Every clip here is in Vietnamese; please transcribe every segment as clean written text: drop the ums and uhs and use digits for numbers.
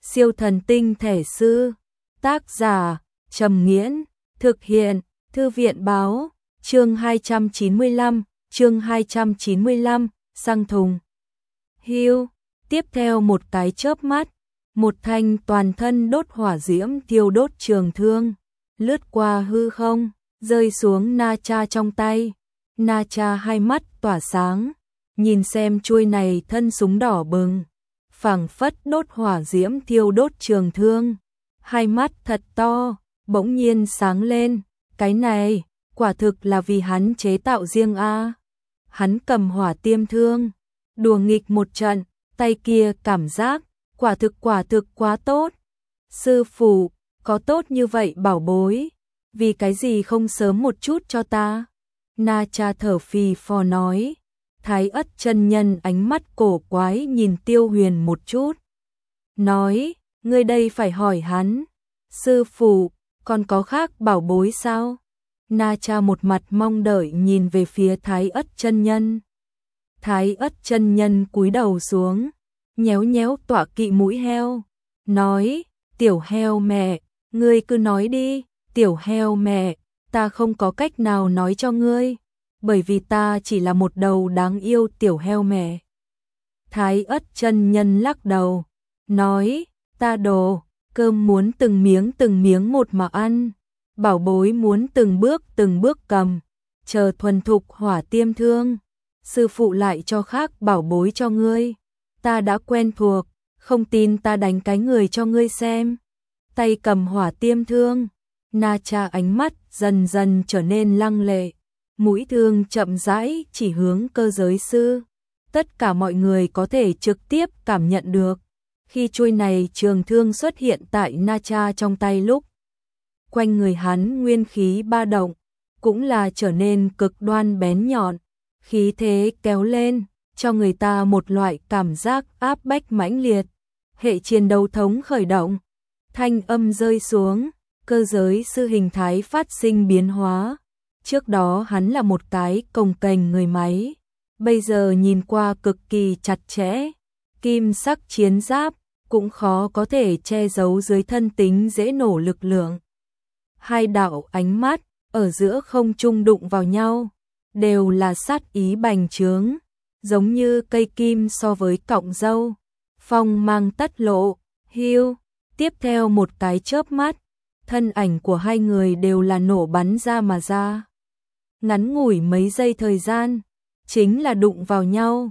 Siêu thần tinh thể sư. Tác giả Trầm Nghiễn. Thực hiện Thư viện báo. Chương 295, Sang thùng. Hưu. Tiếp theo một cái chớp mắt, một thanh toàn thân đốt hỏa diễm thiêu đốt trường thương lướt qua hư không, rơi xuống Na Cha trong tay. Na Cha hai mắt tỏa sáng, nhìn xem chuôi này thân súng đỏ bừng, phảng phất đốt hỏa diễm thiêu đốt trường thương, hai mắt thật to, bỗng nhiên sáng lên, cái này, quả thực là vì hắn chế tạo riêng a. Hắn cầm hỏa tiêm thương, đùa nghịch một trận, tay kia cảm giác, quả thực quá tốt. Sư phụ, có tốt như vậy bảo bối, vì cái gì không sớm một chút cho ta? Na Cha thở phì phò nói. Thái Ất chân nhân ánh mắt cổ quái nhìn Tiêu Huyền một chút, nói, ngươi đây phải hỏi hắn. Sư phụ, còn có khác bảo bối sao? Na Cha một mặt mong đợi nhìn về phía Thái Ất chân nhân. Thái Ất chân nhân cúi đầu xuống, nhéo nhéo tọa kỵ mũi heo, nói, tiểu heo mẹ, ngươi cứ nói đi, tiểu heo mẹ, ta không có cách nào nói cho ngươi, bởi vì ta chỉ là một đầu đáng yêu tiểu heo mẹ. Thái Ất chân nhân lắc đầu, nói, ta đồ, cơm muốn từng miếng một mà ăn, bảo bối muốn từng bước cầm, chờ thuần thục hỏa tiêm thương, sư phụ lại cho khác bảo bối cho ngươi, ta đã quen thuộc, không tin ta đánh cái người cho ngươi xem. Tay cầm hỏa tiêm thương, Na Cha ánh mắt dần dần trở nên lăng lệ, mũi thương chậm rãi chỉ hướng Cơ Giới Sư. Tất cả mọi người có thể trực tiếp cảm nhận được, khi chuôi này trường thương xuất hiện tại Na Cha trong tay lúc, quanh người hắn nguyên khí ba động, cũng là trở nên cực đoan bén nhọn, khí thế kéo lên, cho người ta một loại cảm giác áp bách mãnh liệt. Hệ chiến đấu thống khởi động, thanh âm rơi xuống, Cơ Giới Sư hình thái phát sinh biến hóa. Trước đó hắn là một cái cồng kềnh người máy, bây giờ nhìn qua cực kỳ chặt chẽ, kim sắc chiến giáp cũng khó có thể che giấu dưới thân tính dễ nổ lực lượng. Hai đạo ánh mắt ở giữa không trung đụng vào nhau, đều là sát ý bành trướng, giống như cây kim so với cọng dâu, phong mang tất lộ. Hưu. Tiếp theo một cái chớp mắt, thân ảnh của hai người đều là nổ bắn ra mà ra. Ngắn ngủi mấy giây thời gian, chính là đụng vào nhau.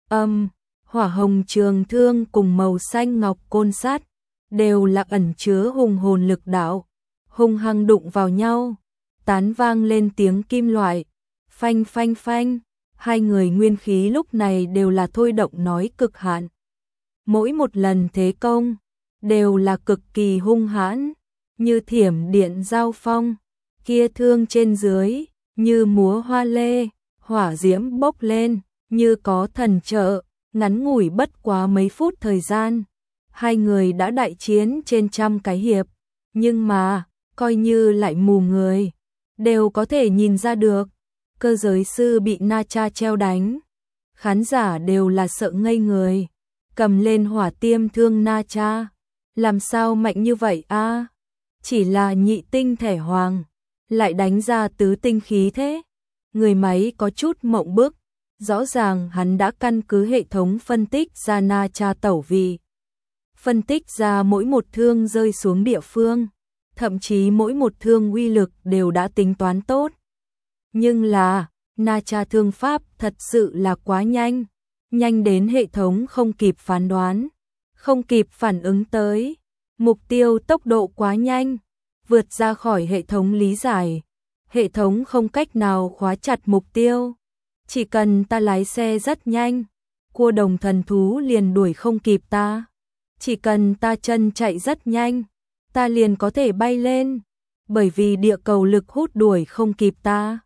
Hỏa hồng trường thương cùng màu xanh ngọc côn sắt, đều là ẩn chứa hùng hồn lực đạo, hung hăng đụng vào nhau, tán vang lên tiếng kim loại, phanh phanh phanh, hai người nguyên khí lúc này đều là thôi động nói cực hạn. Mỗi một lần thế công, đều là cực kỳ hung hãn, như thiểm điện giao phong, kia thương trên dưới, như múa hoa lê, hỏa diễm bốc lên, như có thần trợ, ngắn ngủi bất quá mấy phút thời gian. Hai người đã đại chiến trên trăm cái hiệp, nhưng mà, coi như lại mù người, đều có thể nhìn ra được, Cơ Giới Sư bị Na Cha treo đánh. Khán giả đều là sợ ngây người, cầm lên hỏa tiêm thương Na Cha, làm sao mạnh như vậy a? Chỉ là nhị tinh thể hoàng, lại đánh ra tứ tinh khí thế. Người máy có chút mộng bức, rõ ràng hắn đã căn cứ hệ thống phân tích ra Na Cha tẩu vị, phân tích ra mỗi một thương rơi xuống địa phương, thậm chí mỗi một thương uy lực đều đã tính toán tốt. Nhưng là, Na Cha thương pháp thật sự là quá nhanh, nhanh đến hệ thống không kịp phán đoán, không kịp phản ứng tới. Mục tiêu tốc độ quá nhanh, vượt ra khỏi hệ thống lý giải. Hệ thống không cách nào khóa chặt mục tiêu. Chỉ cần ta lái xe rất nhanh, cua đồng thần thú liền đuổi không kịp ta. Chỉ cần ta chân chạy rất nhanh, ta liền có thể bay lên, bởi vì địa cầu lực hút đuổi không kịp ta.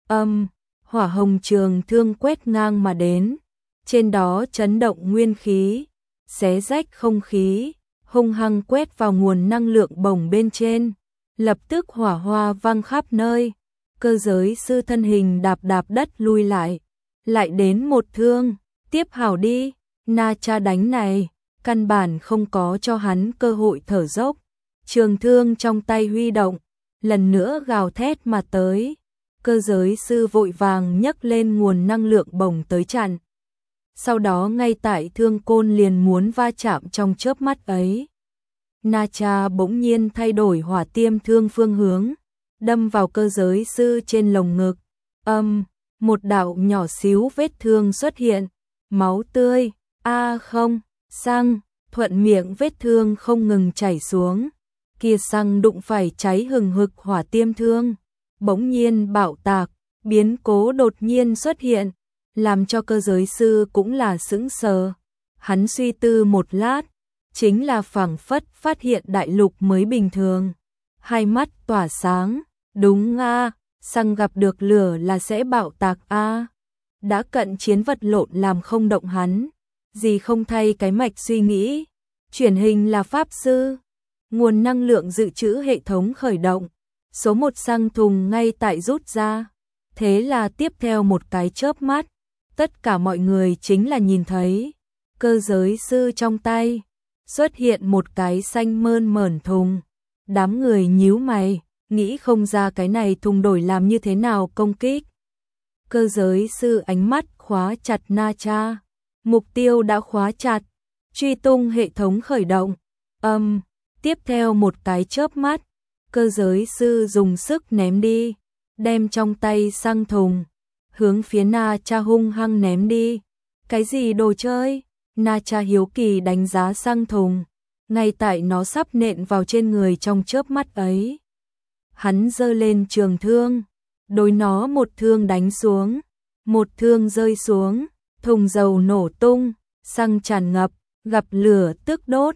Hỏa hồng trường thương quét ngang mà đến, trên đó chấn động nguyên khí, xé rách không khí, hung hăng quét vào nguồn năng lượng bổng bên trên, lập tức hỏa hoa văng khắp nơi. Cơ Giới Sư thân hình đạp đạp đất lui lại đến một thương, tiếp hảo đi, Na Cha đánh này, căn bản không có cho hắn cơ hội thở dốc. Trường thương trong tay huy động, lần nữa gào thét mà tới. Cơ giới sư vội vàng nhấc lên nguồn năng lượng bổng tới chặn. Sau đó ngay tại thương côn liền muốn va chạm trong chớp mắt ấy, Na Cha bỗng nhiên thay đổi hỏa tiêm thương phương hướng, đâm vào cơ giới sư trên lồng ngực. Một đạo nhỏ xíu vết thương xuất hiện, máu tươi, không, xăng, thuận miệng vết thương không ngừng chảy xuống. Kia xăng đụng phải cháy hừng hực hỏa tiêm thương, bỗng nhiên bạo tạc, biến cố đột nhiên xuất hiện, làm cho cơ giới sư cũng là sững sờ. Hắn suy tư một lát, chính là phảng phất phát hiện đại lục mới bình thường. Hai mắt tỏa sáng, đúng xăng gặp được lửa là sẽ bạo tạc Đã cận chiến vật lộn làm không động hắn, gì không thay cái mạch suy nghĩ. Chuyển hình là pháp sư, nguồn năng lượng dự trữ hệ thống khởi động, số 1 xăng thùng ngay tại rút ra. Thế là tiếp theo một cái chớp mắt, tất cả mọi người chính là nhìn thấy cơ giới sư trong tay xuất hiện một cái xanh mơn mởn thùng. Đám người nhíu mày, nghĩ không ra cái này thùng đổi làm như thế nào công kích. Cơ giới sư ánh mắt khóa chặt Na Cha, mục tiêu đã khóa chặt, truy tung hệ thống khởi động. Tiếp theo một cái chớp mắt, cơ giới sư dùng sức ném đi, đem trong tay xăng thùng, hướng phía Na Cha hung hăng ném đi. Cái gì đồ chơi? Na Cha hiếu kỳ đánh giá xăng thùng, ngay tại nó sắp nện vào trên người trong chớp mắt ấy. Hắn giơ lên trường thương, đối nó một thương đánh xuống, một thương rơi xuống, thùng dầu nổ tung, xăng tràn ngập, gặp lửa tức đốt.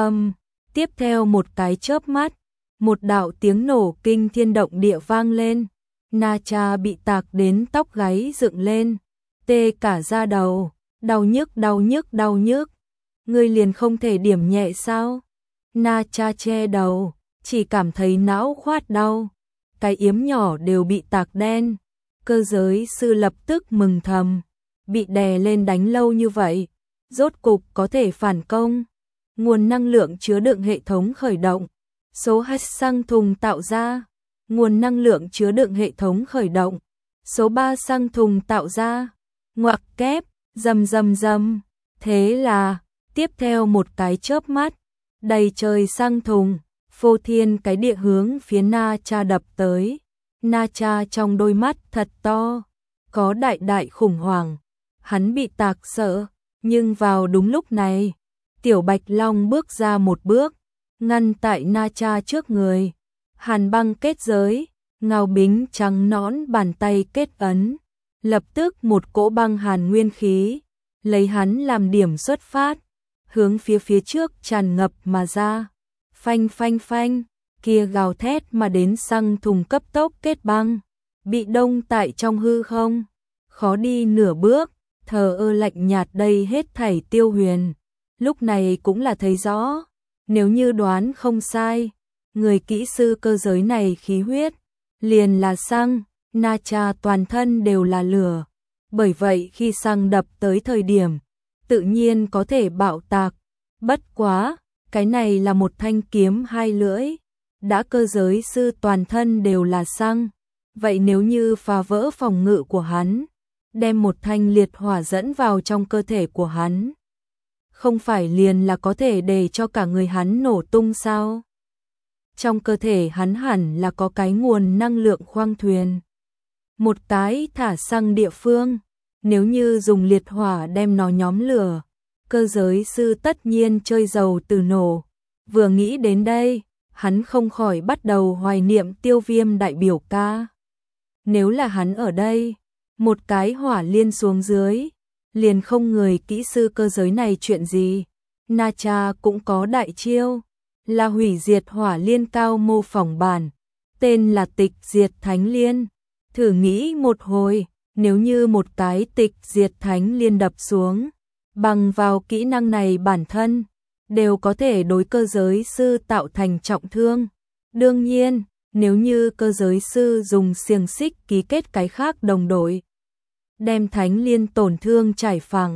Tiếp theo một cái chớp mắt, một đạo tiếng nổ kinh thiên động địa vang lên. Na Cha bị tạc đến tóc gáy dựng lên, tê cả da đầu, đau nhức đau nhức đau nhức. Ngươi liền không thể điểm nhẹ sao? Na Cha che đầu, chỉ cảm thấy não khoát đau, cái yếm nhỏ đều bị tạc đen. Cơ giới sư lập tức mừng thầm, bị đè lên đánh lâu như vậy, rốt cục có thể phản công. Nguồn năng lượng chứa đựng hệ thống khởi động, số 2 xăng thùng tạo ra. Nguồn năng lượng chứa đựng hệ thống khởi động, số 3 xăng thùng tạo ra. Ngoặc kép, rầm rầm rầm. Thế là, tiếp theo một cái chớp mắt, đầy trời xăng thùng, phô thiên cái địa hướng phía Na Cha đập tới. Na Cha trong đôi mắt thật to, có đại đại khủng hoảng. Hắn bị tạc sợ, nhưng vào đúng lúc này, Tiểu Bạch Long bước ra một bước, ngăn tại Na Cha trước người. Hàn băng kết giới, ngao bính trắng nõn bàn tay kết ấn, lập tức một cỗ băng hàn nguyên khí, lấy hắn làm điểm xuất phát, hướng phía trước tràn ngập mà ra. Phanh phanh phanh, kia gào thét mà đến xăng thùng cấp tốc kết băng, bị đông tại trong hư không, khó đi nửa bước. Thờ ơ lạnh nhạt đây hết thảy Tiêu Huyền, lúc này cũng là thấy rõ, nếu như đoán không sai, người kỹ sư cơ giới này khí huyết liền là xăng, Na Cha toàn thân đều là lửa, bởi vậy khi xăng đập tới thời điểm, tự nhiên có thể bạo tạc. Bất quá, cái này là một thanh kiếm hai lưỡi, đã cơ giới sư toàn thân đều là xăng, vậy nếu như phá vỡ phòng ngự của hắn, đem một thanh liệt hỏa dẫn vào trong cơ thể của hắn, không phải liền là có thể để cho cả người hắn nổ tung sao? Trong cơ thể hắn hẳn là có cái nguồn năng lượng khoang thuyền, một cái thả xăng địa phương, nếu như dùng liệt hỏa đem nó nhóm lửa, cơ giới sư tất nhiên chơi dầu từ nổ. Vừa nghĩ đến đây, hắn không khỏi bắt đầu hoài niệm Tiêu Viêm đại biểu ca. Nếu là hắn ở đây, một cái hỏa liên xuống dưới, liền không người kỹ sư cơ giới này chuyện gì. Na Cha cũng có đại chiêu, là hủy diệt hỏa liên cao mô phỏng bản, tên là tịch diệt thánh liên. Thử nghĩ một hồi, nếu như một cái tịch diệt thánh liên đập xuống, bằng vào kỹ năng này bản thân, đều có thể đối cơ giới sư tạo thành trọng thương. Đương nhiên, nếu như cơ giới sư dùng xiềng xích ký kết cái khác đồng đội, đem thánh liên tổn thương trải phẳng,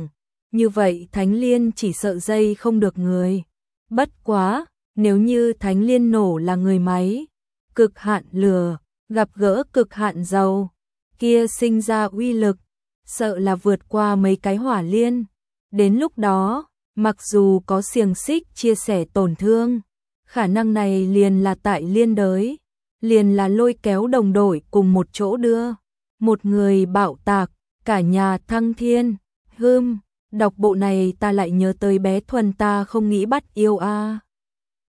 như vậy Thánh Liên chỉ sợ dây không được người. Bất quá, nếu như Thánh Liên nổ là người máy, cực hạn lửa, gặp gỡ cực hạn dầu, kia sinh ra uy lực, sợ là vượt qua mấy cái hỏa liên. Đến lúc đó, mặc dù có xiềng xích chia sẻ tổn thương, khả năng này liền là tại liên đới, liền là lôi kéo đồng đội cùng một chỗ đưa. Một người bạo tạc, cả nhà thăng thiên. Đọc bộ này ta lại nhớ tới bé Thuần ta không nghĩ bắt yêu a.